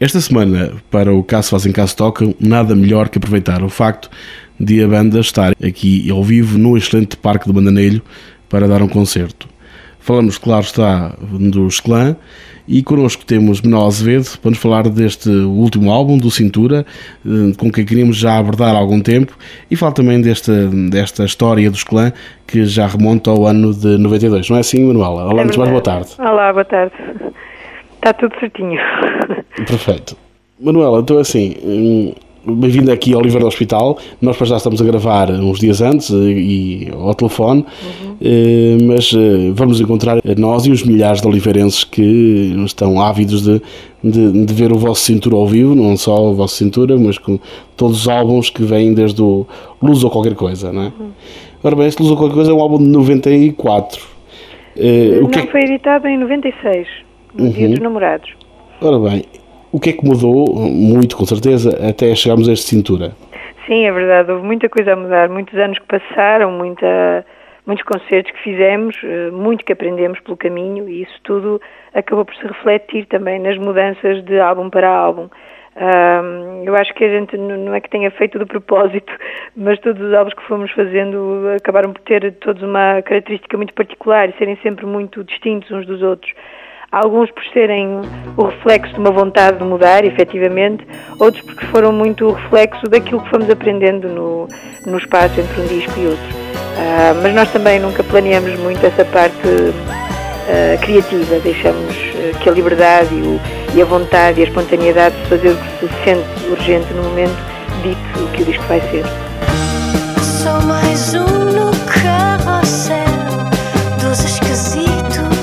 Esta semana, para o Caso Fazem Caso Tocam, nada melhor que aproveitar o facto de a banda estar aqui ao vivo no excelente Parque do Bandanelho para dar um concerto. Falamos, claro está, dos Clã, e connosco temos Manuel Azevedo para nos falar deste último álbum, do Cintura, com quem queríamos já abordar há algum tempo, e fala também desta história dos Clã, que já remonta ao ano de 92. Não é assim, Manuela? Olá, muito mais boa tarde. Olá, boa tarde. Está tudo certinho. Perfeito. Manuela, então assim, bem-vinda aqui ao Oliveira do Hospital. Nós para já estamos a gravar uns dias antes e ao telefone, mas vamos encontrar nós e os milhares de oliveirenses que estão ávidos de ver o vosso Cintura ao vivo, não só o vosso Cintura, mas com todos os álbuns que vêm desde o Luz ou Qualquer Coisa, não é? Ora bem, este Luz ou Qualquer Coisa é um álbum de 94. Foi editado em 96, no Dia dos Namorados. Ora bem, o que é que mudou, muito com certeza, até chegarmos a este Cintura? Sim, é verdade, houve muita coisa a mudar, muitos anos que passaram, muitos concertos que fizemos, muito que aprendemos pelo caminho, e isso tudo acabou por se refletir também nas mudanças de álbum para álbum. Eu acho que a gente não é que tenha feito de propósito, mas todos os álbuns que fomos fazendo acabaram por ter todos uma característica muito particular e serem sempre muito distintos uns dos outros. Alguns por serem o reflexo de uma vontade de mudar, efetivamente, outros porque foram muito o reflexo daquilo que fomos aprendendo no espaço entre um disco e outro. Mas nós também nunca planeamos muito essa parte criativa, deixamos que a liberdade e a vontade e a espontaneidade de fazer o que se sente urgente no momento dite o que o disco vai ser. Só mais um no carrossel dos esquisitos.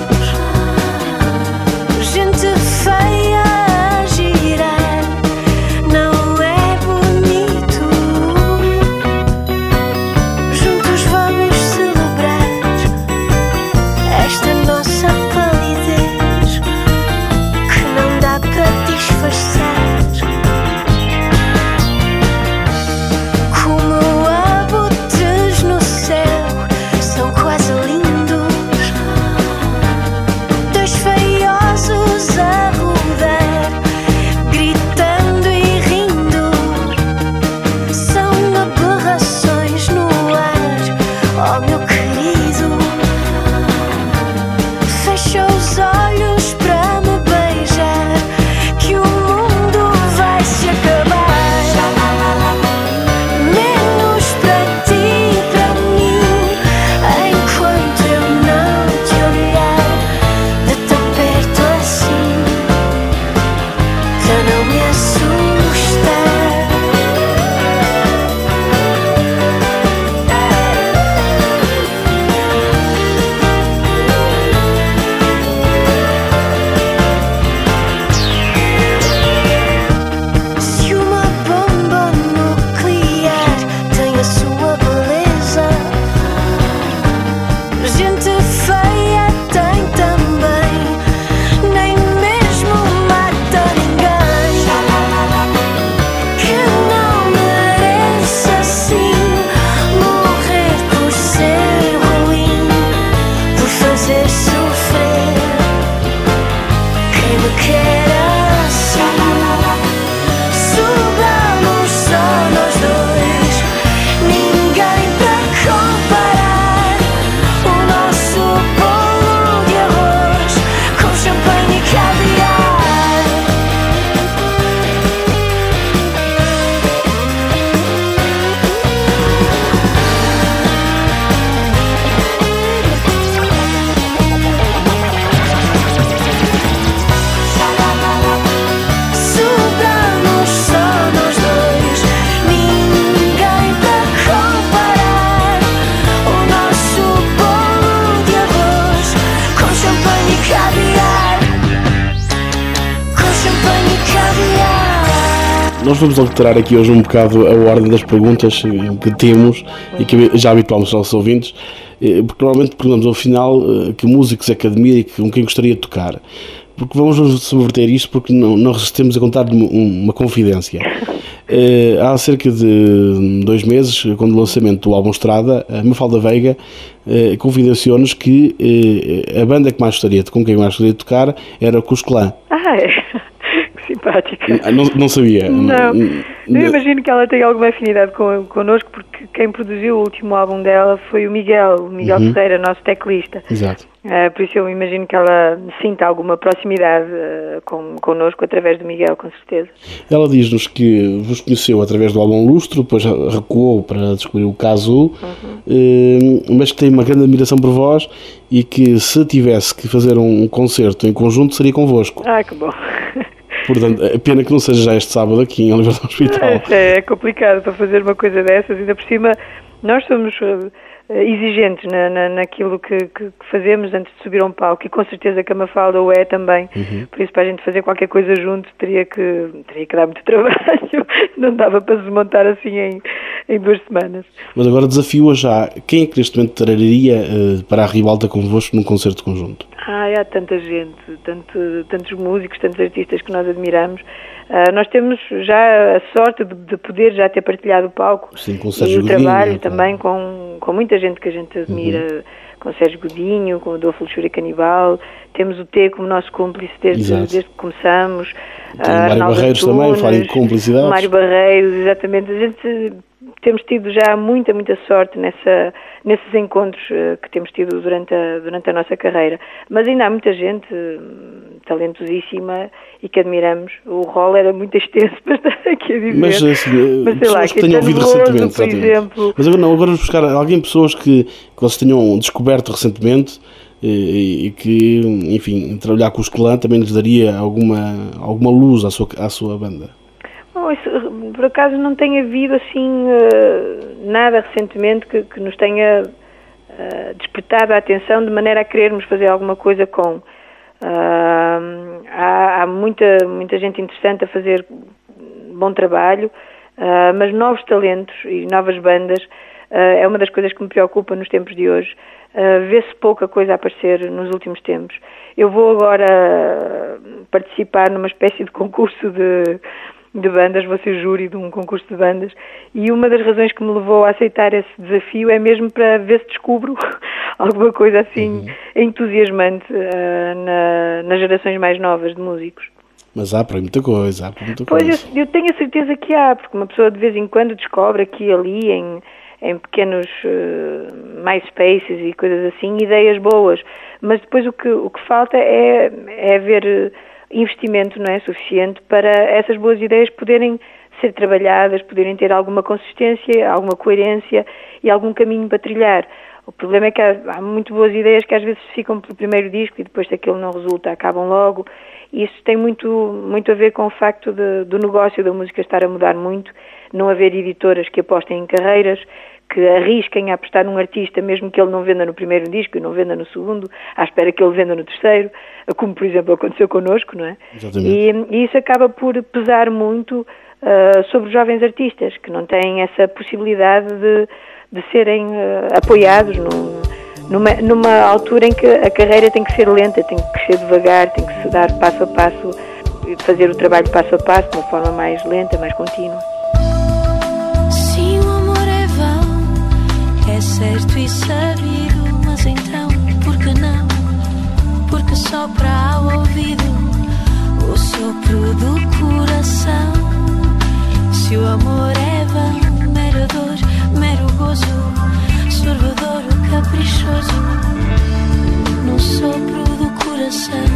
Feia a girar, não é bonito. Juntos vamos celebrar esta nossa palidez que não dá para disfarçar. Como abutres no céu, são quase lindos. Dois feiosos a gritando e rindo, são aberrações no ar, oh meu querido. Fecha os olhos para me beijar, que o mundo vai se acabar. Menos para ti e para mim, enquanto eu não te olhar de tão perto assim. Já não me assusta. Se uma bomba nuclear tem a sua beleza, gente feia tem também, nem mesmo mata ninguém. Que não merece assim morrer por ser ruim, por fazer sofrer quem me quer assim. Sobramos só nós dois, ninguém para comparar o nosso bolo de arroz com champanhe e caviar. Sobramos só nós dois, ninguém para comparar o nosso bolo de arroz com champanhe e caviar. Com champanhe e caviar. Nós vamos alterar aqui hoje um bocado a ordem das perguntas que temos e que já habituámos aos nossos ouvintes, porque normalmente perguntamos ao final que músicos é que admira e com quem gostaria de tocar. Porque vamos subverter isto, porque não resistimos a contar-lhe uma confidência. Há cerca de 2 meses, quando o lançamento do álbum Estrada, a Mafalda Veiga confidenciou-nos que a banda que mais gostaria, com quem mais gostaria de tocar, era com os Clã. É. Que simpática. Não sabia. Não, eu imagino que ela tem alguma afinidade connosco, porque quem produziu o último álbum dela foi o Miguel Ferreira, nosso teclista. Exato. Por isso eu imagino que ela sinta alguma proximidade connosco através do Miguel, com certeza. Ela diz-nos que vos conheceu através do álbum Lustro, depois recuou para descobrir o Casu, mas que tem uma grande admiração por vós e que se tivesse que fazer um concerto em conjunto seria convosco. Que bom. Portanto, é pena que não seja já este sábado aqui em Oliveira do Hospital. É complicado para fazer uma coisa dessas, ainda por cima nós somos exigentes naquilo que fazemos antes de subir a um palco, e com certeza que a Mafalda o é também. Por isso, para a gente fazer qualquer coisa junto teria que dar muito trabalho, não dava para se montar assim em 2 semanas. Mas agora desafio-a já, quem é que neste momento traria para a Ribalta convosco num concerto conjunto? Há tanta gente, tantos músicos, tantos artistas que nós admiramos. Nós temos já a sorte de poder já ter partilhado o palco. Sim, com o e Sérgio o trabalho Godinho, também com muita gente que a gente admira, com o Sérgio Godinho, com o Adolfo Luxúria Canibal. Temos o T como nosso cúmplice desde que começamos. Tem o Mário Barreiros também, falar em cumplicidades. Mário Barreiros, exatamente. A gente temos tido já muita sorte nesses encontros que temos tido durante a nossa carreira. Mas ainda há muita gente talentosíssima e que admiramos. O rol era muito extenso para estar aqui a dizer. Mas assim, sei lá, que tenham ouvido recentemente, por exemplo. Mas agora vamos buscar pessoas que vocês tenham descoberto recentemente e que, enfim, trabalhar com os Clã também lhes daria alguma luz à sua banda. Por acaso não tem havido assim nada recentemente que nos tenha despertado a atenção de maneira a querermos fazer alguma coisa com. Há muita gente interessante a fazer bom trabalho, mas novos talentos e novas bandas é uma das coisas que me preocupa nos tempos de hoje. Vê-se pouca coisa a aparecer nos últimos tempos. Eu vou agora participar numa espécie de concurso de bandas, vou ser júri de um concurso de bandas, e uma das razões que me levou a aceitar esse desafio é mesmo para ver se descubro alguma coisa assim entusiasmante nas gerações mais novas de músicos. Mas há para muita coisa, Pois, eu tenho a certeza que há, porque uma pessoa de vez em quando descobre aqui e ali em pequenos MySpaces e coisas assim, ideias boas, mas depois o que falta é haver investimento, não é suficiente para essas boas ideias poderem ser trabalhadas, poderem ter alguma consistência, alguma coerência e algum caminho para trilhar. O problema é que há muito boas ideias que às vezes ficam pelo primeiro disco e depois, se aquilo não resulta, acabam logo. E isso tem muito a ver com o facto do negócio da música estar a mudar muito, não haver editoras que apostem em carreiras, que arrisquem a apostar num artista, mesmo que ele não venda no primeiro disco e não venda no segundo, à espera que ele venda no terceiro, como, por exemplo, aconteceu connosco, não é? Exatamente. E isso acaba por pesar muito sobre os jovens artistas, que não têm essa possibilidade de serem apoiados numa altura em que a carreira tem que ser lenta, tem que crescer devagar, tem que se dar passo a passo, fazer o trabalho passo a passo, de uma forma mais lenta, mais contínua. Se o amor é vão, é certo e sabido, mas então, por que não? Porque sopra ao ouvido o sopro do coração. Se o amor é vão, mera dor, mero gozo, sorvedor caprichoso, no sopro do coração,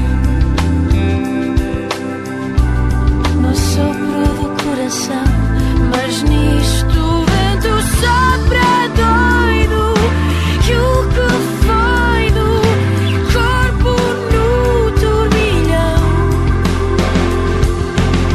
no sopro do coração. Mas nisto o vento sopra doido, e o que foi do corpo no turbilhão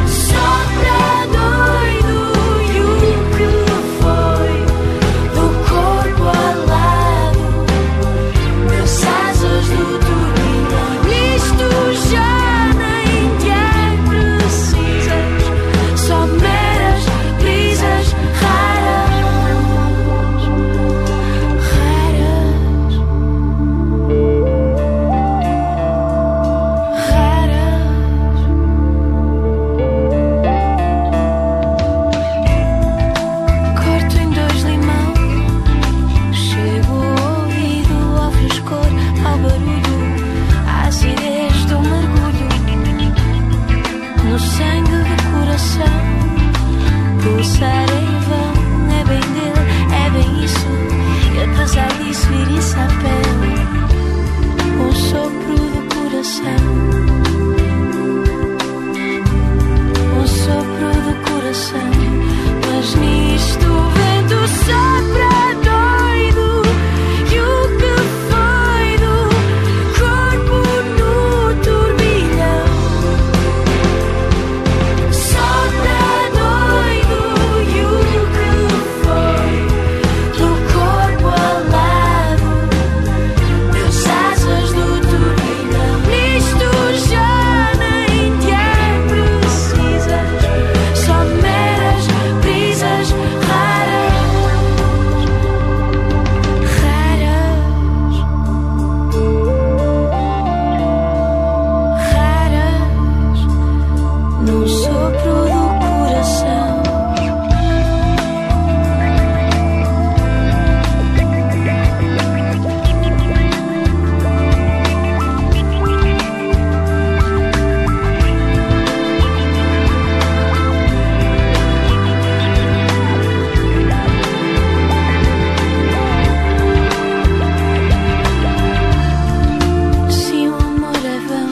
coração pulsar em vão. É bem dele, é bem isso, e apesar disso ir-se a pele, um sopro do coração, um sopro do coração. Mas nisto o vento sopra doido, e o que foi do corpo no turbilhão sopra doido, e o que foi do corpo alado das asas do turbilhão. Nisto já nem te é precisas, só meras brisas raras, raras, no sopro do coração. Se o amor é vão,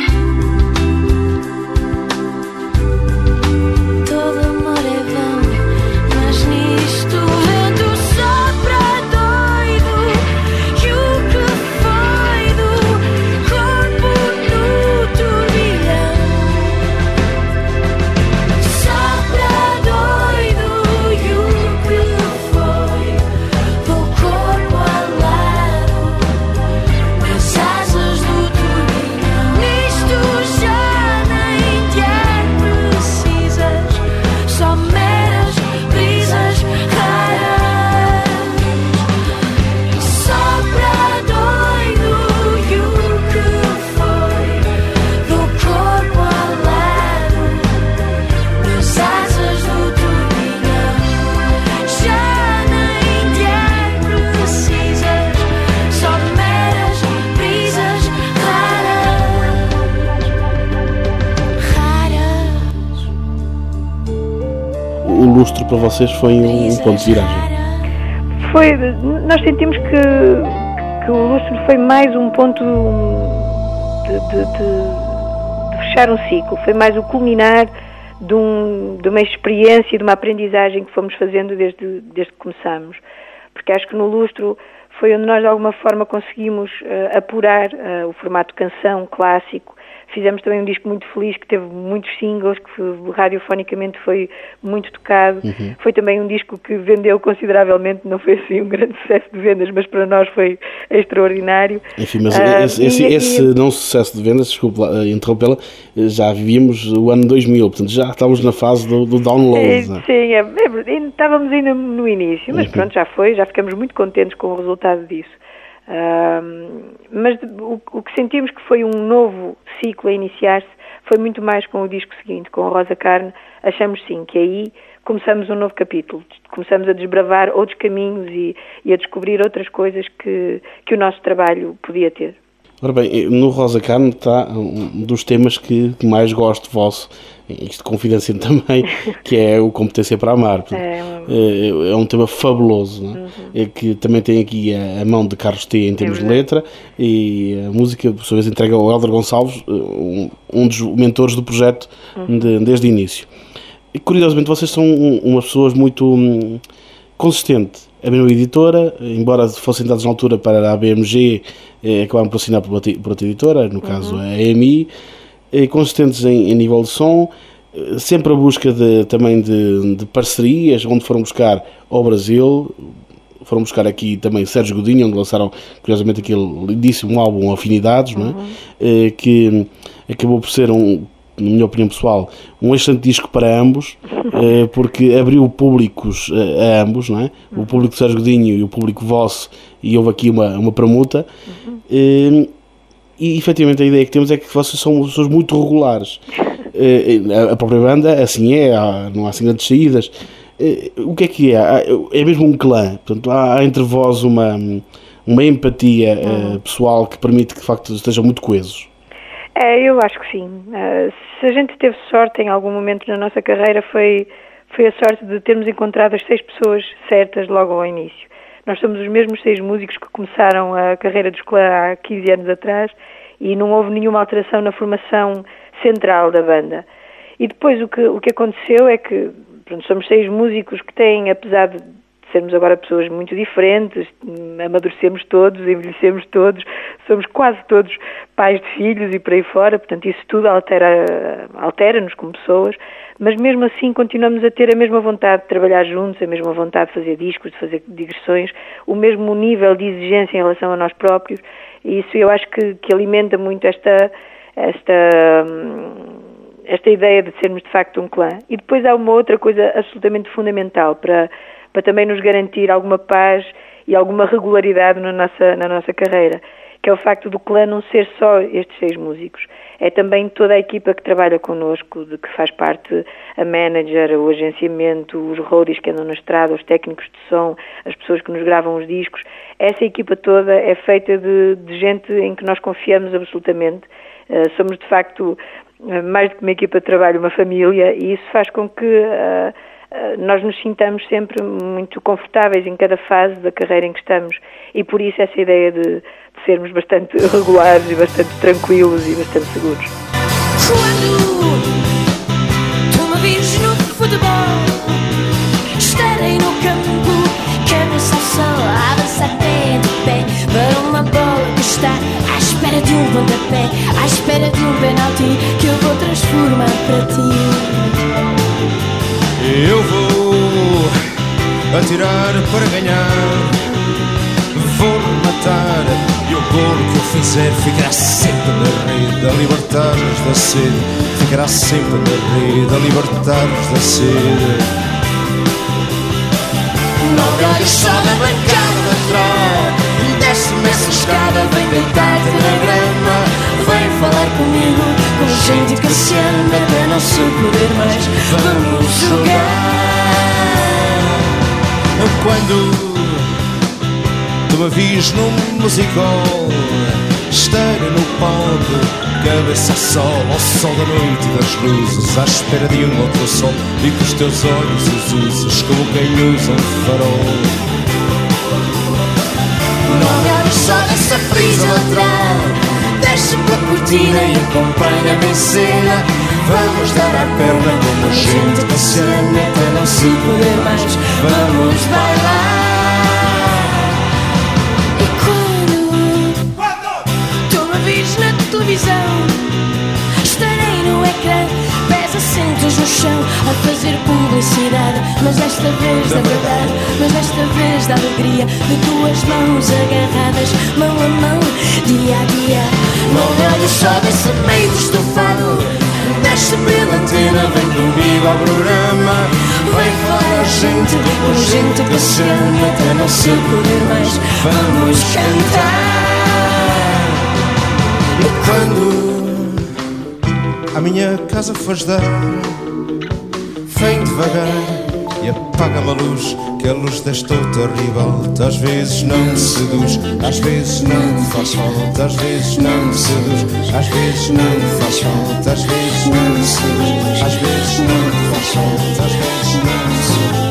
todo amor é vão. Mas nisto o vento sopra doido, e o que foi do corpo no turbilhão sopra doido, e o que foi do corpo alado das asas do turbilhão. Nisto já nem te é precisas, só meras brisas raras. Sopra doido, e o que foi do corpo alado das asas do turbilhão. Já nem te é precisas, só meras brisas raras, raras. O lustro para vocês foi um ponto de viragem. Nós sentimos que o lustro foi mais um ponto de fechar um ciclo, foi mais o culminar de uma experiência, de uma aprendizagem que fomos fazendo desde que começamos. Porque acho que no lustro foi onde nós de alguma forma conseguimos apurar o formato canção clássico. Fizemos também um disco muito feliz, que teve muitos singles, que radiofonicamente foi muito tocado. Foi também um disco que vendeu consideravelmente, não foi assim um grande sucesso de vendas, mas para nós foi extraordinário. Enfim, mas esse não sucesso de vendas, desculpe interrompê-la, já vivíamos o ano 2000, portanto já estávamos na fase do download. Não é? Sim, estávamos ainda no início, mas pronto, já ficamos muito contentes com o resultado disso. Mas o que sentimos que foi um novo ciclo a iniciar-se foi muito mais com o disco seguinte, com a Rosa Carne. Achamos sim que aí começamos um novo capítulo, começamos a desbravar outros caminhos e a descobrir outras coisas que o nosso trabalho podia ter. Ora bem, no Rosa Carne está um dos temas que mais gosto vosso, isto confidência também, que é o Competência para Amar. Portanto, é um tema fabuloso, não é? Que também tem aqui a mão de Carlos T em termos de letra, e a música, por sua vez, entrega ao Hélder Gonçalves, um dos mentores do projeto desde o início. E, curiosamente, vocês são umas pessoas muito consistentes. A mesma editora, embora fossem dados na altura para a BMG, acabaram por assinar por outra editora, no caso a EMI, consistentes em nível de som, sempre a busca também de parcerias, onde foram buscar ao Brasil, foram buscar aqui também Sérgio Godinho, onde lançaram, curiosamente, aquele lindíssimo álbum Afinidades, não é? Que acabou por ser na minha opinião pessoal, um excelente disco para ambos, porque abriu públicos a ambos, não é? O público de Sérgio Godinho e o público vosso, e houve aqui uma permuta. E efetivamente a ideia que temos é que vocês são pessoas muito regulares. A própria banda, assim não há assim grandes saídas. O que é? É mesmo um clã, portanto, há entre vós uma empatia pessoal que permite que de facto estejam muito coesos. Eu acho que sim. Se a gente teve sorte em algum momento na nossa carreira, foi a sorte de termos encontrado as 6 pessoas certas logo ao início. Nós somos os mesmos 6 músicos que começaram a carreira dos Clã há 15 anos atrás e não houve nenhuma alteração na formação central da banda. E depois o que aconteceu é que somos 6 músicos que têm, apesar de sermos agora pessoas muito diferentes, amadurecemos todos, envelhecemos todos, somos quase todos pais de filhos e por aí fora, portanto isso tudo altera-nos como pessoas, mas mesmo assim continuamos a ter a mesma vontade de trabalhar juntos, a mesma vontade de fazer discos, de fazer digressões, o mesmo nível de exigência em relação a nós próprios, e isso eu acho que alimenta muito esta ideia de sermos de facto um clã. E depois há uma outra coisa absolutamente fundamental para também nos garantir alguma paz e alguma regularidade na nossa carreira, que é o facto do clã não ser só estes 6 músicos, é também toda a equipa que trabalha connosco, de que faz parte a manager, o agenciamento, os roadies que andam na estrada, os técnicos de som, as pessoas que nos gravam os discos. Essa equipa toda é feita de gente em que nós confiamos absolutamente. Somos de facto mais do que uma equipa de trabalho, uma família, e isso faz com que nós nos sintamos sempre muito confortáveis em cada fase da carreira em que estamos, e por isso essa ideia de sermos bastante regulares e bastante tranquilos e bastante seguros. Quando tu me vis no futebol, estarei no campo, cabeça ao sol, a avançar pé de pé para uma bola que está à espera de um pontapé, à espera de um penalti que eu vou transformar para ti. Eu vou atirar para ganhar, vou matar, e o golo que eu fizer ficará sempre na rede a libertar-nos da sede, ficará sempre na rede a libertar-nos da sede. Não olhes só na bancada da troca, desce-me essa escada, vem deitar-te na grama, vem falar comigo, com gente que se anda até não se poder mais. Vamos jogar. Quando tu me vis num musical, esteira no palco, cabeça ao sol da noite e das luzes, à espera de um outro sol, e com os teus olhos azuis como quem usa um farol. Não me olhes só nessa frisa lateral, desce pela cortina e acompanha-me em cena. Vamos dar a perna como gente que se ama até não se poder mais. Vamos bailar. E quando tu me vis na televisão, estarei no ecrã, pés assentos no chão, a fazer publicidade, mas desta vez da verdade, mas desta vez da alegria, de 2 mãos agarradas, mão a mão, dia a dia. Não me olhes só desse meio do estofado, desce pela antena, vem comigo ao programa, vem falar a gente que se ama até não se poder mais. Vamos cantar. E quando a minha casa fores dar, vem devagar e apaga-me a luz, que a luz desta outra ribalta às vezes não me seduz, às vezes não me faz falta, às vezes não me seduz, às vezes não me faz falta, às vezes não me seduz, às vezes não me faz falta, às vezes não me seduz.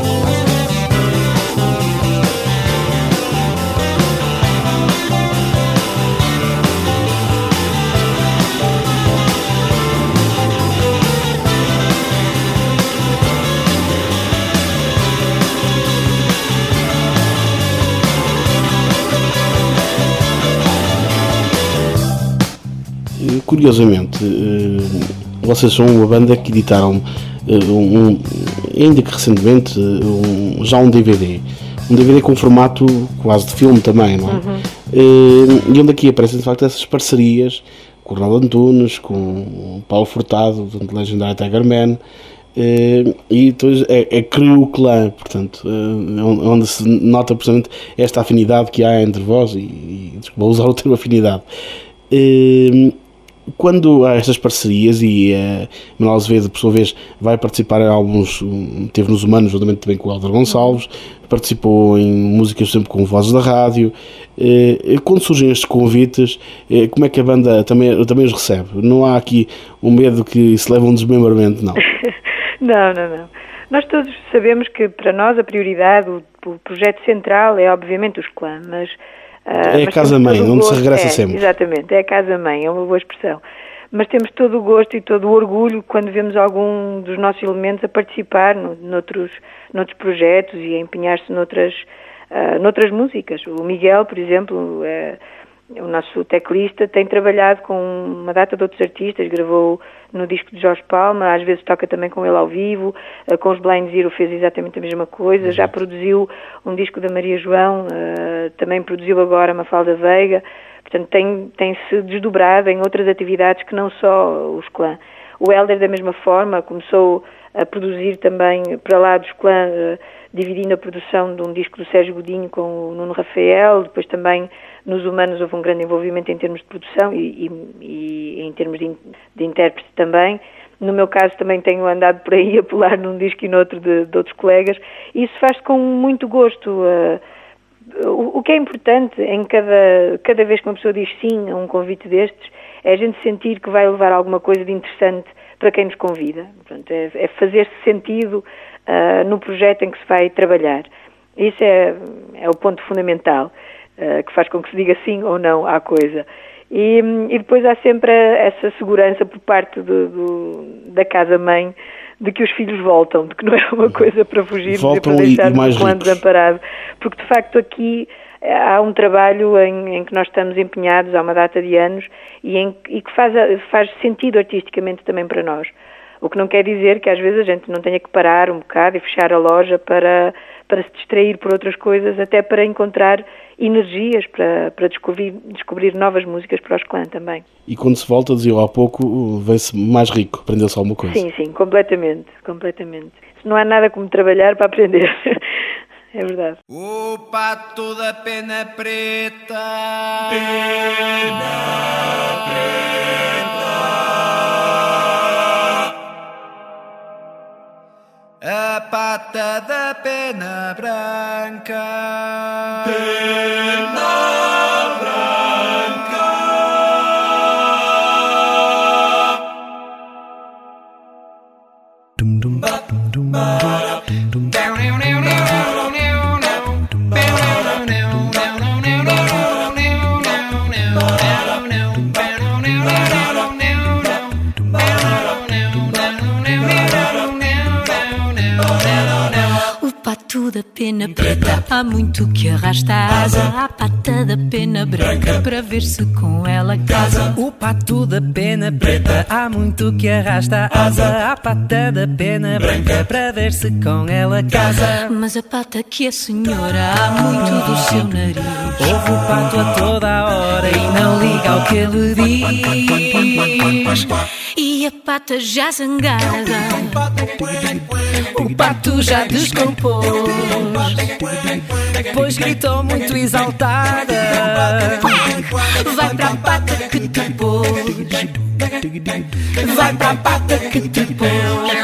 Curiosamente, vocês são uma banda que editaram ainda que recentemente já um DVD com formato quase de filme também, não é? E onde aqui aparecem de facto essas parcerias com o Ronaldo Antunes, com o Paulo Furtado, do Legendary Tiger Man, e depois é Crew Clã, portanto, onde se nota precisamente esta afinidade que há entre vós, e vou usar o termo afinidade. Quando há estas parcerias e Manuel Azevedo, por sua vez, vai participar em álbuns, teve nos Humanos, juntamente também com o Hélder Gonçalves, participou em músicas sempre com Vozes da Rádio. Quando surgem estes convites, como é que a banda também os recebe? Não há aqui um medo que se leve a um desmembramento, não? Não. Nós todos sabemos que para nós a prioridade, o projeto central é obviamente os Clã, mas a casa-mãe, onde se regressa sempre. Exatamente, é a casa-mãe, é uma boa expressão. Mas temos todo o gosto e todo o orgulho quando vemos algum dos nossos elementos a participar noutros projetos e a empenhar-se noutras músicas. O Miguel, por exemplo, o nosso teclista, tem trabalhado com uma data de outros artistas, gravou no disco de Jorge Palma, às vezes toca também com ele ao vivo, com os Blind Zero fez exatamente a mesma coisa, já produziu um disco da Maria João, também produziu agora Mafalda Veiga, portanto tem-se desdobrado em outras atividades que não só os Clã. O Hélder, da mesma forma, começou a produzir também para lá dos Clã, dividindo a produção de um disco do Sérgio Godinho com o Nuno Rafael, depois também nos Humanos houve um grande envolvimento em termos de produção e em termos de intérprete também. No meu caso também tenho andado por aí a pular num disco e noutro de outros colegas, e isso faz-se com muito gosto. O que é importante em cada vez que uma pessoa diz sim a um convite destes, é a gente sentir que vai levar alguma coisa de interessante para quem nos convida. Portanto, é fazer-se sentido no projeto em que se vai trabalhar. Isso é o ponto fundamental, que faz com que se diga sim ou não à coisa. E depois há sempre essa segurança por parte da casa-mãe de que os filhos voltam, de que não é uma coisa para fugir e para deixar o clã desamparado. Porque, de facto, aqui há um trabalho em que nós estamos empenhados há uma data de anos e que faz sentido artisticamente também para nós. O que não quer dizer que às vezes a gente não tenha que parar um bocado e fechar a loja para se distrair por outras coisas, até para encontrar energias para descobrir novas músicas para os Clã também. E quando se volta, dizia há pouco, vem-se mais rico, aprendeu-se alguma coisa. Sim, completamente. Não há nada como trabalhar para aprender. É verdade. O pato da pena preta, a pata da pena branca, Da pena preta, há muito que arrasta a asa à pata da pena branca para ver se com ela casa. O pato da pena preta, há muito que arrasta a asa à pata da pena branca para ver se com ela casa. Mas a pata que a senhora há muito do seu nariz ouve o pato a toda a hora e não liga ao que ele diz. E a pata já zangada, o pato já descompôs, pois gritou muito exaltada: vai para a pata que te pôs, vai para a pata que te pôs.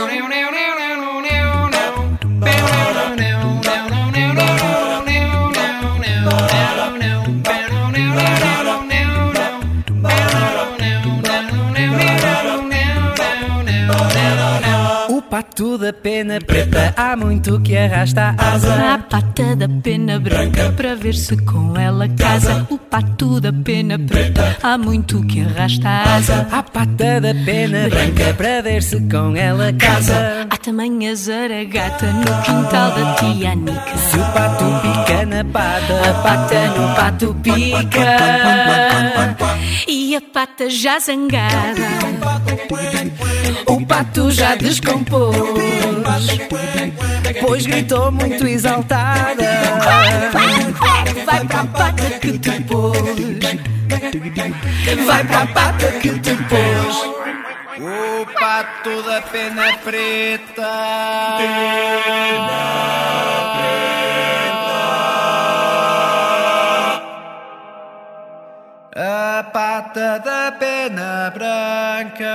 O pato da pena preta, há muito que arrasta a asa à pata da pena branca para ver se com ela casa. O pato da pena preta, há muito que arrasta a asa à pata da pena branca para ver se com ela casa. Há também a zaragata no quintal da tia Anica. Se o pato pica na pata, a pata no pato pica. E a pata já zangada, o pato já descompôs, pois gritou muito exaltada: vai para a pata que te pôs, vai para a pata que te pôs. O pato da pena preta, a pata da pena pena branca.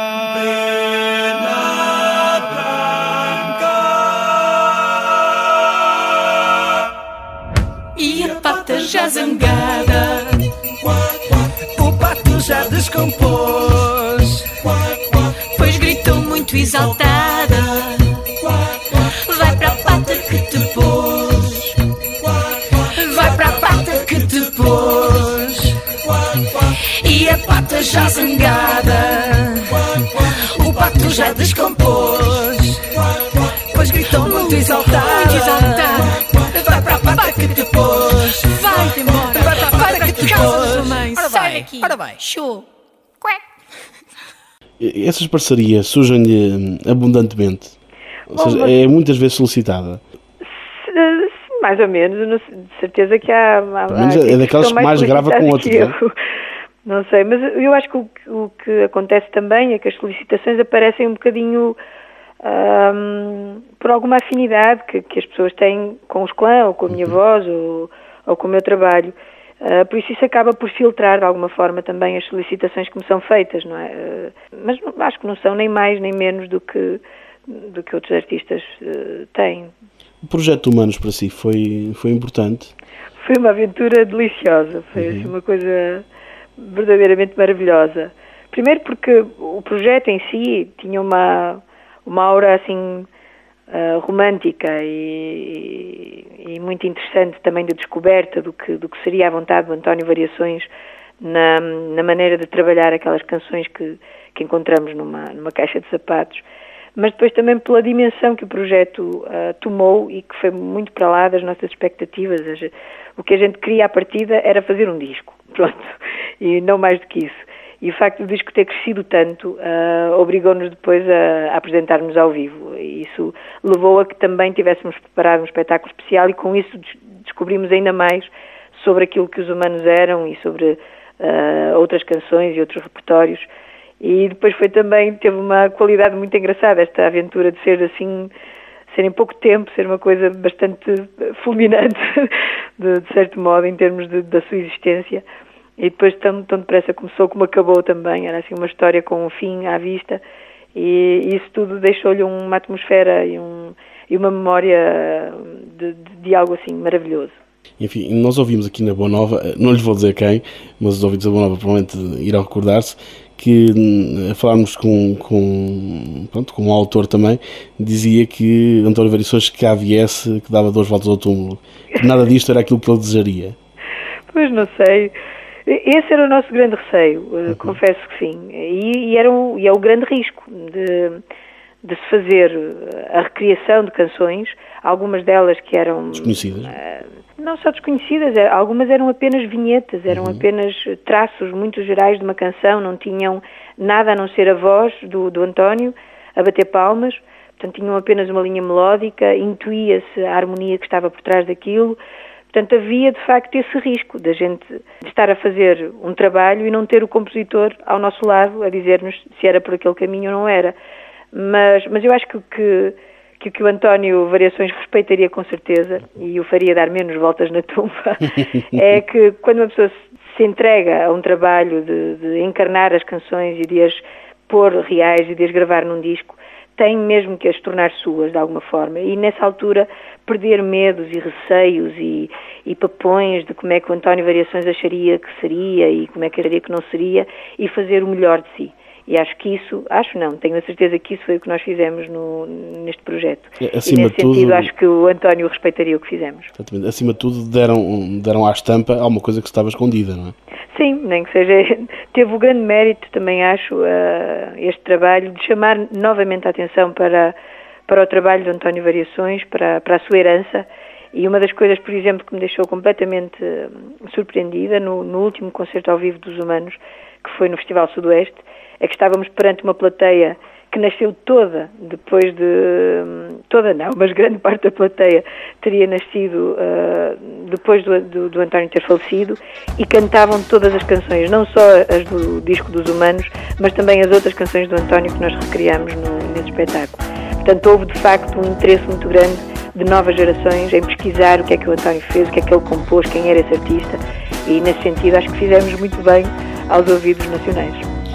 E a pata já zangada, o pato já descompôs, pois gritou muito exaltada: vai para a pata que te pôs, vai para a pata que te pôs. E a pata já zangada, o pato já descompôs, pois gritou muito exaltada: vai para a pata que te pôs, vai-te embora, vai para a pata que te pôs. Mãe, sai daqui, ora vai, show. Essas parcerias surgem-lhe abundantemente? Ou seja, é muitas vezes solicitada? Mais ou menos, de certeza que há mas é daquelas que mais grava com outros, não sei, mas eu acho que o que acontece também é que as solicitações aparecem um bocadinho por alguma afinidade que as pessoas têm com os clãs, ou com a minha voz, ou com o meu trabalho. Por isso acaba por filtrar de alguma forma também as solicitações que me são feitas, não é? Mas acho que não são nem mais nem menos do que outros artistas têm. O projeto Humanos para si foi importante? Foi uma aventura deliciosa, foi assim, uma coisa verdadeiramente maravilhosa. Primeiro porque o projeto em si tinha uma aura assim romântica e muito interessante também de descoberta do que seria a vontade do António Variações na maneira de trabalhar aquelas canções que encontramos numa caixa de sapatos, mas depois também pela dimensão que o projeto tomou e que foi muito para lá das nossas expectativas. O que a gente queria à partida era fazer um disco, pronto, e não mais do que isso. E o facto do disco ter crescido tanto obrigou-nos depois a apresentar-nos ao vivo. E isso levou a que também tivéssemos preparado um espetáculo especial e com isso descobrimos ainda mais sobre aquilo que os Humanos eram e sobre outras canções e outros repertórios. E depois teve uma qualidade muito engraçada esta aventura de ser assim, ser em pouco tempo, ser uma coisa bastante fulminante, de certo modo, em termos da sua existência. E depois tão depressa começou como acabou também, era assim uma história com um fim à vista, e isso tudo deixou-lhe uma atmosfera e uma memória de algo assim maravilhoso. Enfim, nós ouvimos aqui na Boa Nova, não lhes vou dizer quem, mas os ouvintes da Boa Nova provavelmente irão recordar-se, que a falarmos com um autor também, dizia que António Variações que cá viesse, que dava 2 voltas ao túmulo, que nada disto era aquilo que ele desejaria. Pois não sei. Esse era o nosso grande receio, confesso que sim, e é o grande risco de se fazer a recriação de canções, algumas delas que eram desconhecidas, não só desconhecidas, algumas eram apenas vinhetas, eram apenas traços muito gerais de uma canção, não tinham nada a não ser a voz do António a bater palmas, portanto tinham apenas uma linha melódica, intuía-se a harmonia que estava por trás daquilo. Portanto, havia, de facto, esse risco da gente estar a fazer um trabalho e não ter o compositor ao nosso lado a dizer-nos se era por aquele caminho ou não era. Mas eu acho que o António Variações respeitaria com certeza e o faria dar menos voltas na tumba. É que quando uma pessoa se entrega a um trabalho de encarnar as canções e de as pôr reais e de as gravar num disco, tem mesmo que as tornar suas de alguma forma e nessa altura perder medos e receios e papões de como é que o António Variações acharia que seria e como é que acharia que não seria e fazer o melhor de si. E tenho a certeza que isso foi o que nós fizemos neste projeto. E nesse sentido acho que o António respeitaria o que fizemos. Exatamente. Acima de tudo deram à estampa alguma coisa que estava escondida, não é? Sim, nem que seja, teve o grande mérito também acho este trabalho de chamar novamente a atenção para o trabalho de António Variações, para a sua herança. E uma das coisas, por exemplo, que me deixou completamente surpreendida no último concerto ao vivo dos Humanos, que foi no Festival Sudoeste, é que estávamos perante uma plateia que nasceu mas grande parte da plateia teria nascido depois do António ter falecido e cantavam todas as canções, não só as do disco dos Humanos, mas também as outras canções do António que nós recriamos nesse espetáculo. Portanto, houve de facto um interesse muito grande de novas gerações em pesquisar o que é que o António fez, o que é que ele compôs, quem era esse artista, e nesse sentido acho que fizemos muito bem aos ouvidos nacionais.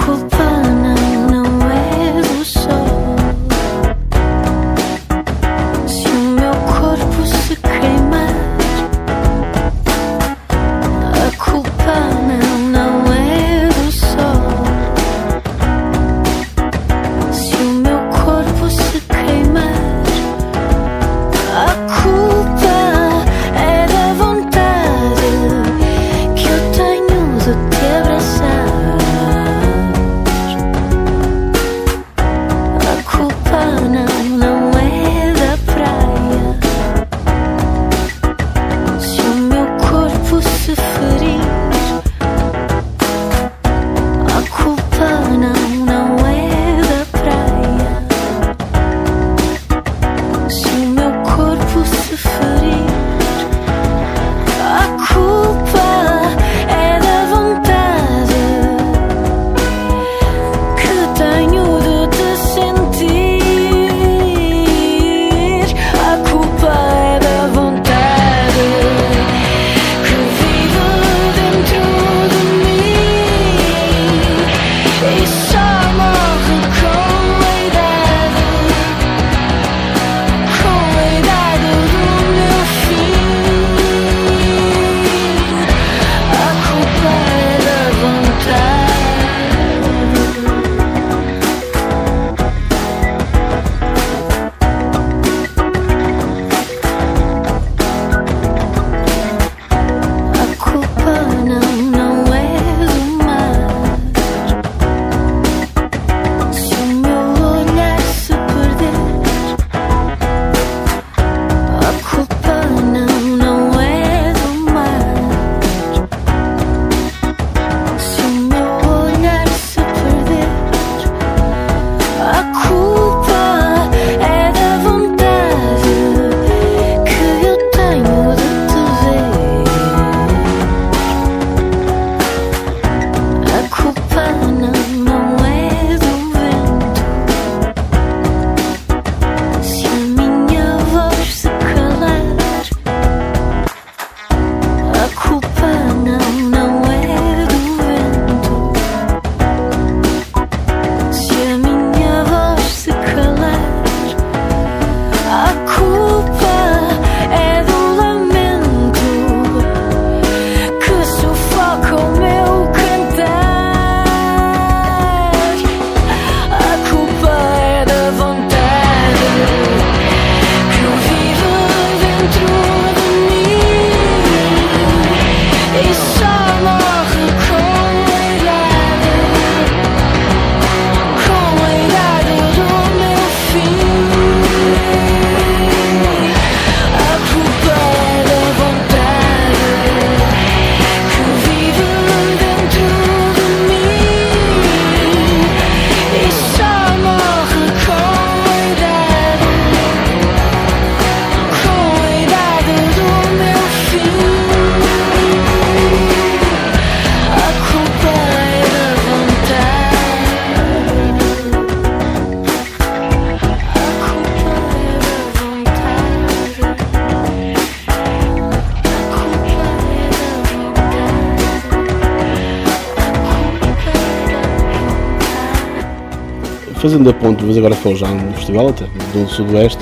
Fazendo a ponto, mas agora foi já no festival, até do Sudoeste,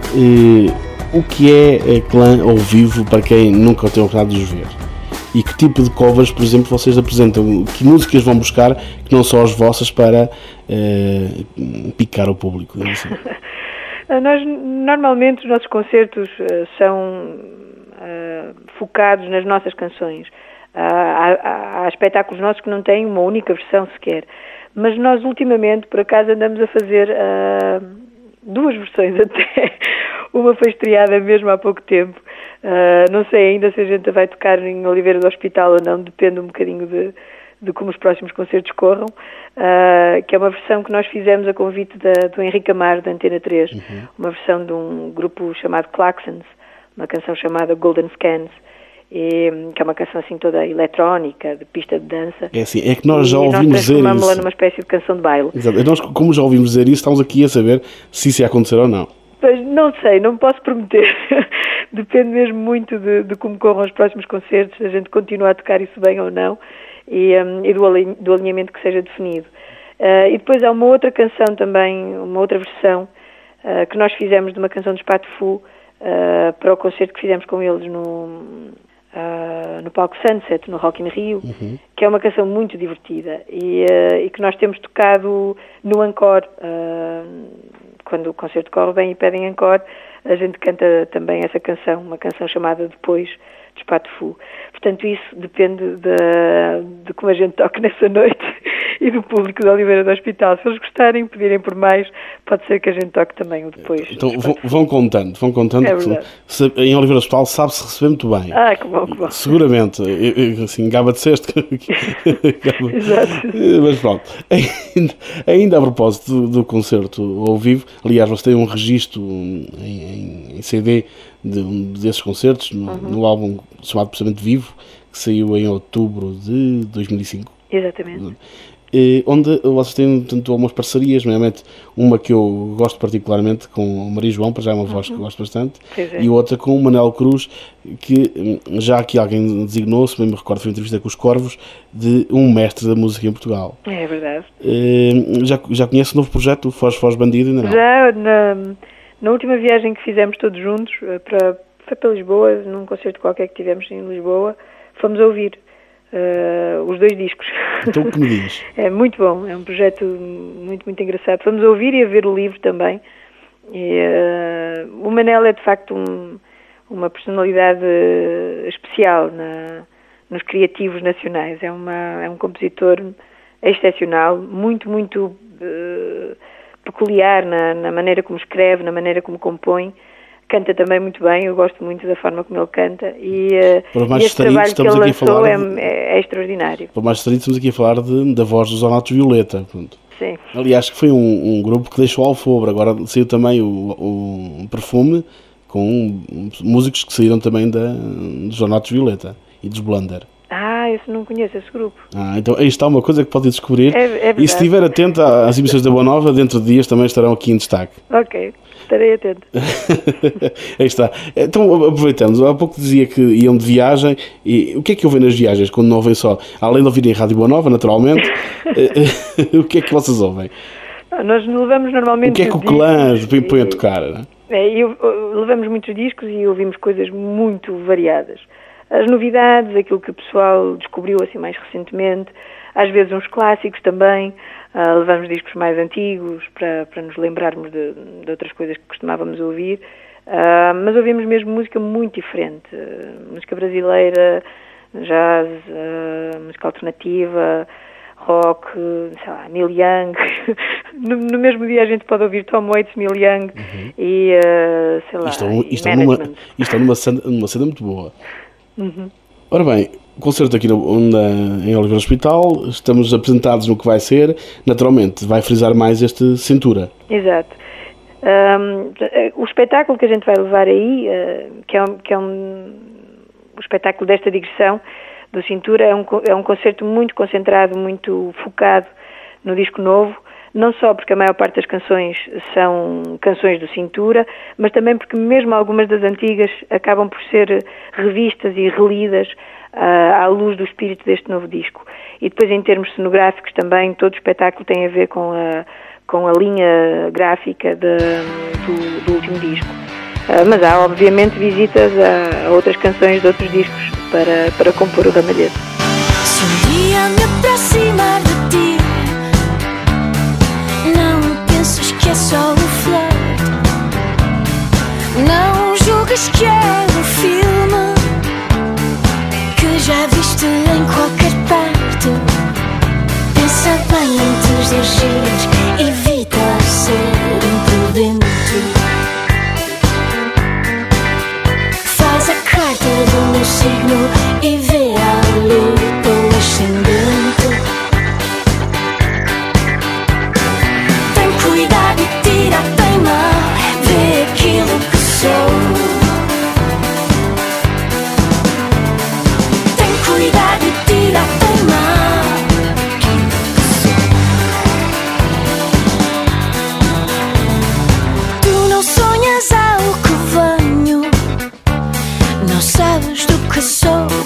o que é Clã ao vivo para quem nunca tem a oportunidade de os ver? E que tipo de covers, por exemplo, vocês apresentam? Que músicas vão buscar, que não são as vossas, para picar o público? Assim? Nós, normalmente, os nossos concertos são focados nas nossas canções. Há espetáculos nossos que não têm uma única versão sequer. Mas nós, ultimamente, por acaso, andamos a fazer duas versões até. Uma foi estreada mesmo há pouco tempo. Não sei ainda se a gente vai tocar em Oliveira do Hospital ou não, depende um bocadinho de como os próximos concertos corram, que é uma versão que nós fizemos a convite do Henrique Amaro, da Antena 3, uma versão de um grupo chamado Klaxons, uma canção chamada Golden Scans, que é uma canção assim toda eletrónica, de pista de dança. É assim, é que nós já ouvimos dizer isso. Nós numa espécie de canção de baile. Exato. Nós, como já ouvimos dizer isso, estamos aqui a saber se isso ia acontecer ou não. Pois, não sei, não posso prometer. Depende mesmo muito de como corram os próximos concertos, a gente continua a tocar isso bem ou não, e do alinhamento que seja definido. E depois há uma outra canção também, uma outra versão, que nós fizemos de uma canção dos Pato Fu, para o concerto que fizemos com eles no palco Sunset, no Rock in Rio, que é uma canção muito divertida e que nós temos tocado no encore. Quando o concerto corre bem e pedem encore, a gente canta também essa canção, uma canção chamada Depois, dos Pato Fu. Portanto, isso depende de como a gente toca nessa noite e do público de Oliveira do Hospital. Se eles gostarem, pedirem por mais, pode ser que a gente toque também o Depois. Então vão contando. É Em Oliveira do Hospital sabe-se receber muito bem. Que bom, que bom. Seguramente. Assim, gaba de cesto. Exato. Mas pronto. Ainda a propósito do ao vivo, aliás, você tem um registro em CD desses concertos, no álbum chamado Precisamente Vivo, que saiu em outubro de 2005. Exatamente. Onde vocês têm tanto algumas parcerias, nomeadamente uma que eu gosto particularmente com o Maria João, para já é uma voz que eu gosto bastante, e outra com o Manel Cruz, que já aqui alguém designou, se bem me recordo, foi uma entrevista com os Corvos, de um mestre da música em Portugal. É verdade. Já conhece o novo projeto, Foz Bandido? Ainda não? Já na última viagem que fizemos todos juntos, foi para Lisboa, num concerto qualquer que tivemos em Lisboa, fomos a ouvir os 2 discos. Então o que me diz? É muito bom, é um projeto muito, muito engraçado. Fomos a ouvir e a ver o livro também. O Manel é de facto uma personalidade especial nos criativos nacionais. É um compositor excepcional, muito, muito peculiar na maneira como escreve, na maneira como compõe. Canta também muito bem, eu gosto muito da forma como ele canta e esse trabalho que ele lançou é extraordinário. Por mais distraído, estamos aqui a falar da voz dos Ornatos Violeta. Pronto. Sim. Aliás, que foi um grupo que deixou Alfobre, agora saiu também o Perfume, com músicos que saíram também dos Ornatos Violeta e dos Blunder. Esse não conheço, esse grupo. Então aí está uma coisa que pode descobrir. É e se estiver atento às emissões da Boa Nova, dentro de dias também estarão aqui em destaque. Ok, estarei atento. Aí está. Então, aproveitamos, há pouco dizia que iam de viagem, e o que é que ouvem nas viagens, quando não ouvem só, além de ouvirem Rádio Boa Nova, naturalmente, o que é que vocês ouvem? Nós levamos normalmente... O que é que o clã põe a tocar? Levamos muitos discos e ouvimos coisas muito variadas. As novidades, aquilo que o pessoal descobriu assim mais recentemente, às vezes uns clássicos também, levamos discos mais antigos para nos lembrarmos de outras coisas que costumávamos ouvir, mas ouvimos mesmo música muito diferente, música brasileira, jazz, música alternativa, rock, sei lá, Neil Young. No mesmo dia a gente pode ouvir Tom Waits, Neil Young e, sei lá, isto é numa cena muito boa. Ora bem, o concerto aqui em Oliveira do Hospital, estamos apresentados no que vai ser, naturalmente vai frisar mais este Cintura. Exato. O espetáculo que a gente vai levar aí, que é o espetáculo desta digressão do Cintura, é um concerto muito concentrado, muito focado no disco novo, não só porque a maior parte das canções são canções do Cintura, mas também porque mesmo algumas das antigas acabam por ser revistas e relidas à luz do espírito deste novo disco. E depois, em termos cenográficos também, todo o espetáculo tem a ver com a linha gráfica do último disco. Mas há, obviamente, visitas a outras canções de outros discos para compor o ramalhete. Se um dia me aproximar de ti, não penses que é só um flerte, não julgues que é um filme que já viste em qualquer parte. Pensa bem antes de agir, evita ser imprudente. Faz a carta do meu signo e vê a luz pelo ascendente. Tem cuidado e tira a teima, vê aquilo que sou. Tem cuidado e tira a teima, aquilo que sou. Tu não sonhas ao que venho, não sabes do que sou.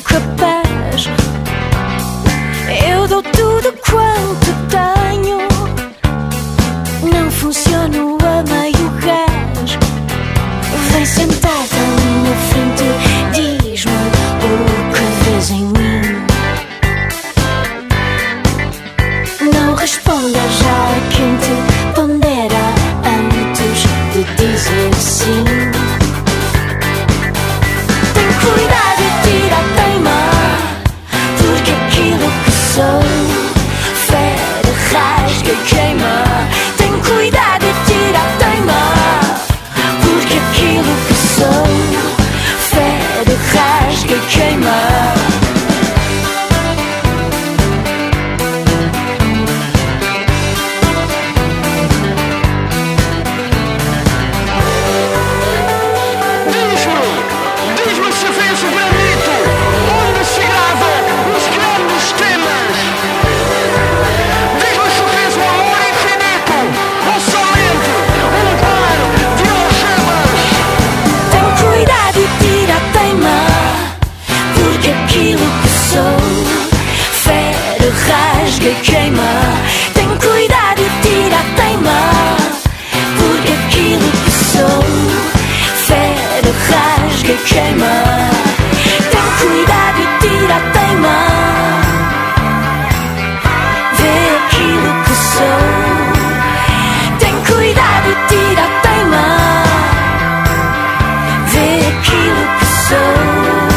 dizer sim. Tem cuidado e tira a teima, porque aquilo que sou fere, rasga e queima. Tem cuidado e tira a teima, porque aquilo que sou fere, rasga e queima. Rasga e queima. Tem cuidado e tira a teima, porque aquilo que sou fere, rasga e queima. Tem cuidado e tira a teima, vê aquilo que sou. Tem cuidado e tira a teima, vê aquilo que sou.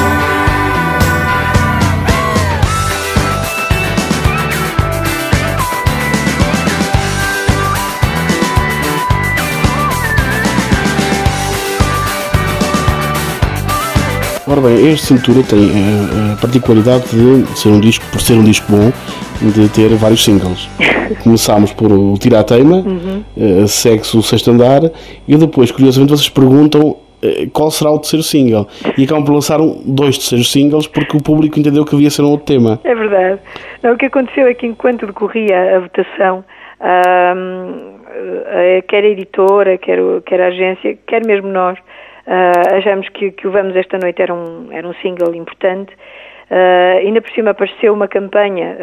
Ora bem, este Cintura tem a particularidade de ser um disco, por ser um disco bom, de ter vários singles. Começámos por o Tira a Teima, segue-se o Sexto Andar, e depois, curiosamente, vocês perguntam qual será o terceiro single. E acabam por lançar dois terceiros singles porque o público entendeu que havia ser um outro tema. É verdade. Não, o que aconteceu é que enquanto decorria a votação, quer a editora, quer a agência, quer mesmo nós, achamos que o Vamos Esta Noite era um single importante. Ainda por cima apareceu uma campanha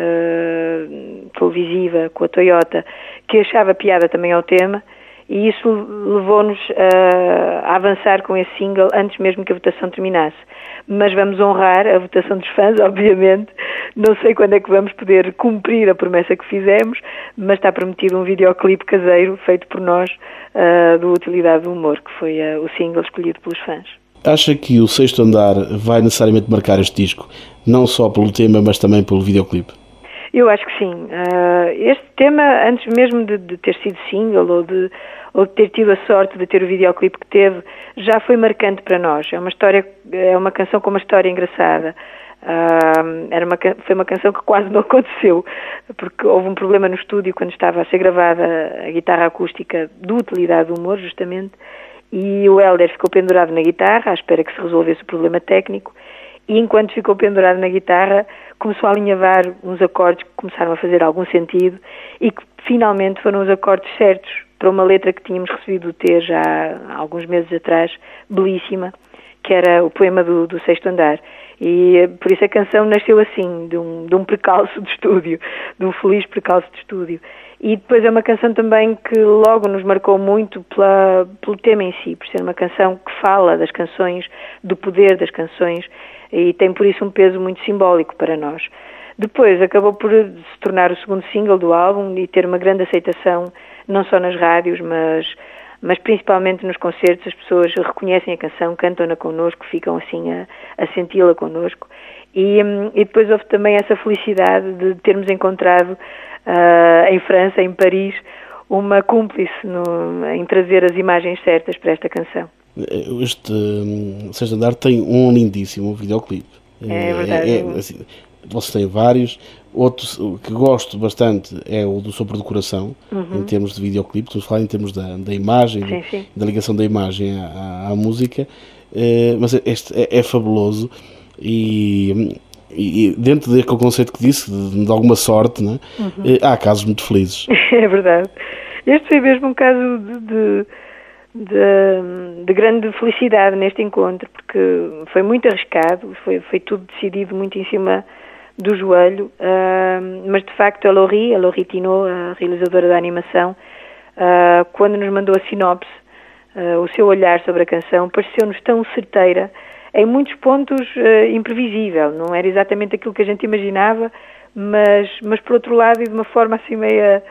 televisiva com a Toyota que achava piada também ao tema, e isso levou-nos a avançar com esse single antes mesmo que a votação terminasse. Mas vamos honrar a votação dos fãs, obviamente. Não sei quando é que vamos poder cumprir a promessa que fizemos, mas está prometido um videoclipe caseiro feito por nós do Utilidade do Humor, que foi o single escolhido pelos fãs. Acha que o Sexto Andar vai necessariamente marcar este disco, não só pelo tema, mas também pelo videoclipe? Eu acho que sim. Este tema, antes mesmo de ter sido single ou de ter tido a sorte de ter o videoclipe que teve, já foi marcante para nós. É uma canção com uma história engraçada. Foi uma canção que quase não aconteceu, porque houve um problema no estúdio quando estava a ser gravada a guitarra acústica do Utilidade do Humor, justamente, e o Hélder ficou pendurado na guitarra à espera que se resolvesse o problema técnico, e enquanto ficou pendurado na guitarra começou a alinhavar uns acordes que começaram a fazer algum sentido e que finalmente foram os acordes certos para uma letra que tínhamos recebido do T já há alguns meses atrás, belíssima, que era o poema do Sexto Andar. E por isso a canção nasceu assim, de um precalço de estúdio, de um feliz precalço de estúdio. E depois é uma canção também que logo nos marcou muito pelo tema em si, por ser uma canção que fala das canções, do poder das canções, e tem por isso um peso muito simbólico para nós. Depois acabou por se tornar o segundo single do álbum e ter uma grande aceitação, não só nas rádios, mas principalmente nos concertos. As pessoas reconhecem a canção, cantam-na connosco, ficam assim a senti-la connosco. E depois houve também essa felicidade de termos encontrado em França, em Paris, uma cúmplice em trazer as imagens certas para esta canção. Este Sexto Andar tem um lindíssimo videoclipe. É verdade. Assim, vocês têm vários. Outro que gosto bastante é o do Sopro do Coração, em termos de videoclipe. Estamos a falar em termos da imagem, sim. Da ligação da imagem à música. Mas este é fabuloso e dentro daquele conceito que disse, de alguma sorte, né? Há casos muito felizes. É verdade. Este foi mesmo um caso de grande felicidade neste encontro, porque foi muito arriscado, foi tudo decidido muito em cima do joelho, mas de facto a Laurie Tino, a realizadora da animação, quando nos mandou a sinopse, o seu olhar sobre a canção pareceu-nos tão certeira, em muitos pontos imprevisível, não era exatamente aquilo que a gente imaginava, mas por outro lado, e de uma forma assim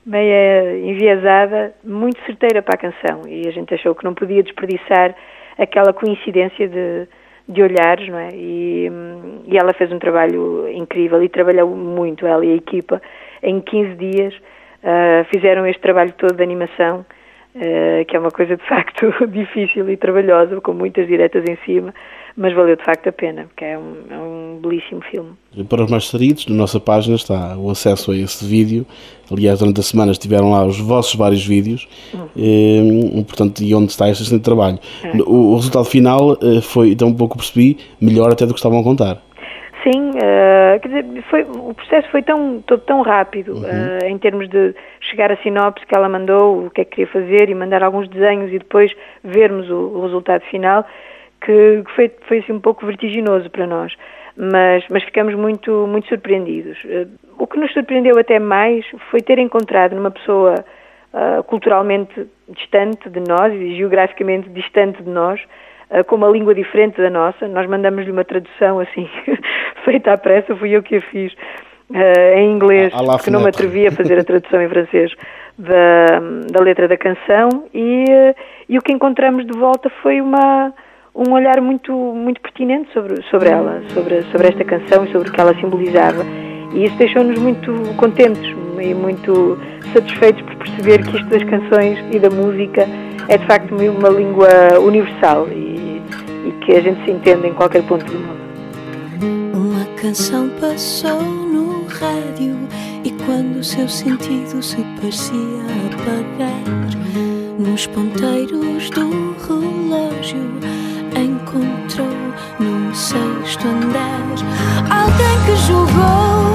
meia enviesada, muito certeira para a canção, e a gente achou que não podia desperdiçar aquela coincidência de olhares, não é? E ela fez um trabalho incrível e trabalhou muito, ela e a equipa. Em 15 dias fizeram este trabalho todo de animação, que é uma coisa de facto difícil e trabalhosa, com muitas diretas em cima, mas valeu de facto a pena, porque é um belíssimo filme. Para os mais saídos, na nossa página está o acesso a esse vídeo. Aliás, durante a semana estiveram lá os vossos vários vídeos, portanto, e onde está este excelente trabalho. O resultado final foi, então, um pouco percebi, melhor até do que estavam a contar. Sim, quer dizer, o processo foi todo tão rápido, em termos de chegar a sinopse que ela mandou, o que é que queria fazer, e mandar alguns desenhos e depois vermos o resultado final, que foi assim um pouco vertiginoso para nós, mas ficamos muito, muito surpreendidos. O que nos surpreendeu até mais foi ter encontrado numa pessoa culturalmente distante de nós e geograficamente distante de nós, com uma língua diferente da nossa. Nós mandamos-lhe uma tradução assim, feita à pressa, fui eu que a fiz, em inglês, porque não me atrevi a fazer a tradução em francês da letra da canção, e o que encontramos de volta foi um olhar muito, muito pertinente sobre ela, sobre esta canção e sobre o que ela simbolizava. E isso deixou-nos muito contentes e muito satisfeitos por perceber que isto das canções e da música é de facto uma língua universal e que a gente se entende em qualquer ponto do mundo. Uma canção passou no rádio e quando o seu sentido se parecia apagar, nos ponteiros do relógio encontrou no 6º andar alguém que julgou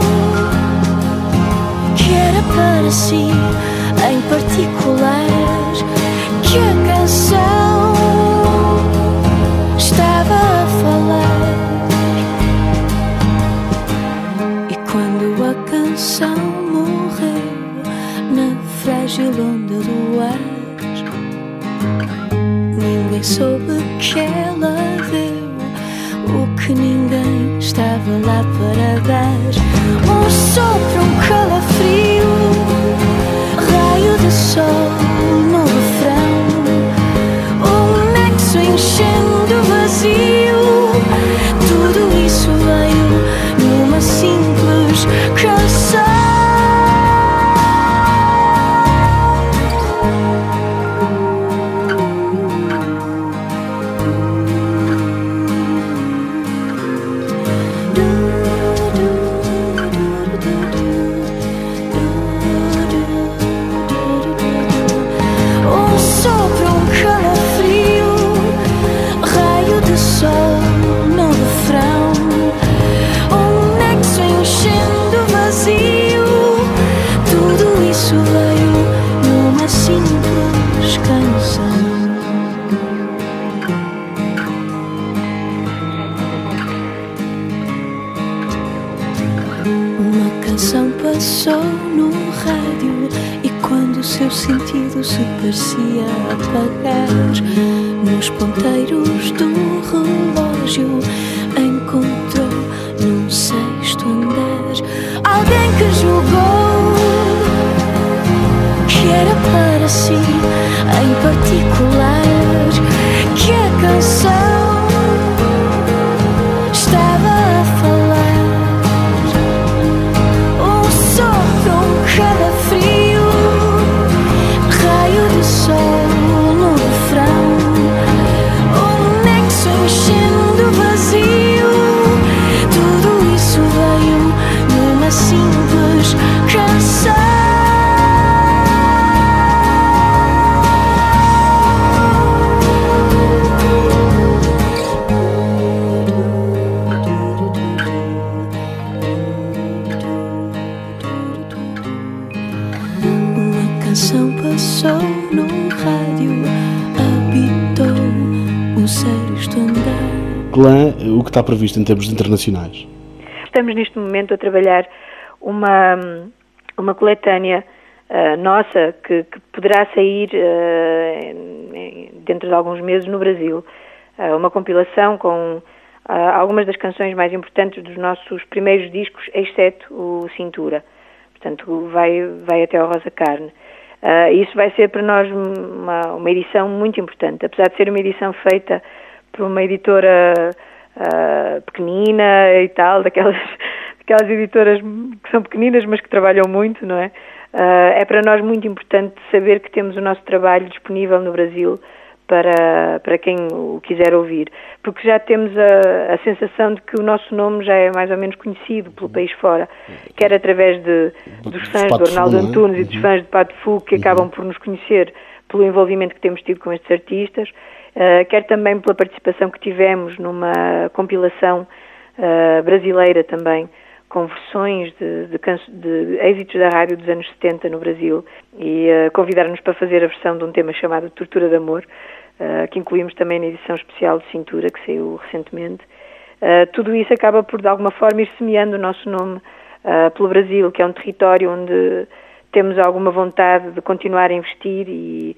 que era para si em particular, que a canção estava a falar. E quando a canção morreu na frágil onda do ar, ninguém soube que ela deu o que ninguém estava lá para dar. Um sopro, um calafrio, raio de sol no refrão, um nexo enchendo o vazio. Tudo isso veio numa simples canção. Passou no rádio e quando o seu sentido se parecia apagar, nos ponteiros do relógio encontrou num 6º andar alguém que julgou que era para si em particular, que a canção estava a falar. Calafrio, raio de sol no refrão, um nexo enchendo o vazio. Tudo isso veio numa simples canção. Passou no rádio, habitou um 6º andar. Clã, o que está previsto em termos internacionais? Estamos neste momento a trabalhar uma coletânea nossa que poderá sair dentro de alguns meses no Brasil. Uma compilação com algumas das canções mais importantes dos nossos primeiros discos, exceto o Cintura. portanto vai até ao Rosa Carne. Isso vai ser para nós uma edição muito importante, apesar de ser uma edição feita por uma editora pequenina e tal, daquelas editoras que são pequeninas, mas que trabalham muito, não é? É para nós muito importante saber que temos o nosso trabalho disponível no Brasil para quem o quiser ouvir, porque já temos a sensação de que o nosso nome já é mais ou menos conhecido pelo país fora, quer através dos fãs do Arnaldo Antunes e dos fãs de Pato Fu, que acabam por nos conhecer pelo envolvimento que temos tido com estes artistas, quer também pela participação que tivemos numa compilação brasileira também, com versões de êxitos da rádio dos anos 70 no Brasil, e convidaram-nos para fazer a versão de um tema chamado Tortura de Amor, que incluímos também na edição especial de Cintura, que saiu recentemente. Tudo isso acaba por, de alguma forma, ir semeando o nosso nome pelo Brasil, que é um território onde temos alguma vontade de continuar a investir e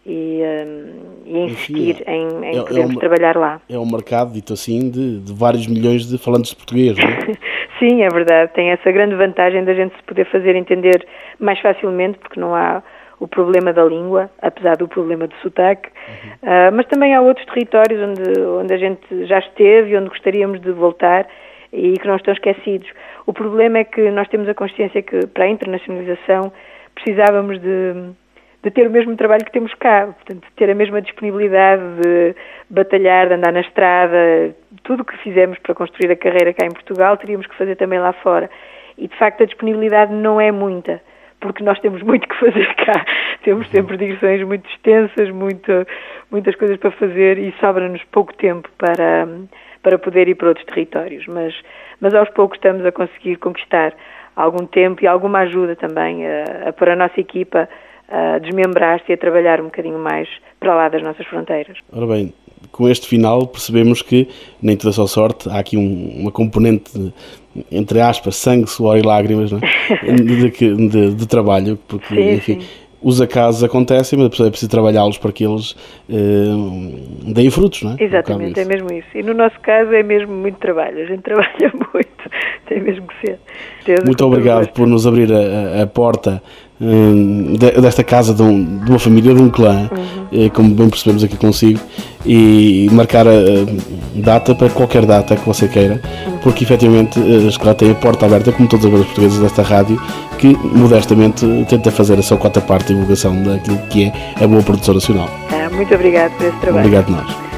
insistir em podermos trabalhar lá. É um mercado, dito assim, de vários milhões de falantes de português, não é? Sim, é verdade. Tem essa grande vantagem da gente se poder fazer entender mais facilmente, porque não há o problema da língua, apesar do problema de sotaque, mas também há outros territórios onde a gente já esteve e onde gostaríamos de voltar e que não estão esquecidos. O problema é que nós temos a consciência que, para a internacionalização, precisávamos de ter o mesmo trabalho que temos cá, portanto, ter a mesma disponibilidade de batalhar, de andar na estrada, tudo o que fizemos para construir a carreira cá em Portugal, teríamos que fazer também lá fora. E, de facto, a disponibilidade não é muita, porque nós temos muito que fazer cá. Temos sempre digressões muito extensas, muitas coisas para fazer e sobra-nos pouco tempo para poder ir para outros territórios. Mas aos poucos estamos a conseguir conquistar algum tempo e alguma ajuda também para a nossa equipa a desmembrar-se e a trabalhar um bocadinho mais para lá das nossas fronteiras. Ora bem, com este final percebemos que nem toda só sorte, há aqui uma componente entre aspas, sangue, suor e lágrimas, não é? de trabalho, porque sim, enfim, sim. Os acasos acontecem, mas é preciso trabalhá-los para que eles deem frutos, não é? Exatamente, é mesmo isso. E no nosso caso é mesmo muito trabalho, a gente trabalha muito, tem mesmo que ser. Muito obrigado por nos abrir a porta desta casa de uma família, de um clã, como bem percebemos aqui consigo, e marcar a data para qualquer data que você queira, porque efetivamente a Escola tem a porta aberta, como todas as bandas portuguesas desta rádio, que modestamente tenta fazer a sua quarta parte de divulgação daquilo que é a boa produção nacional. Muito obrigado por esse trabalho. Obrigado nós.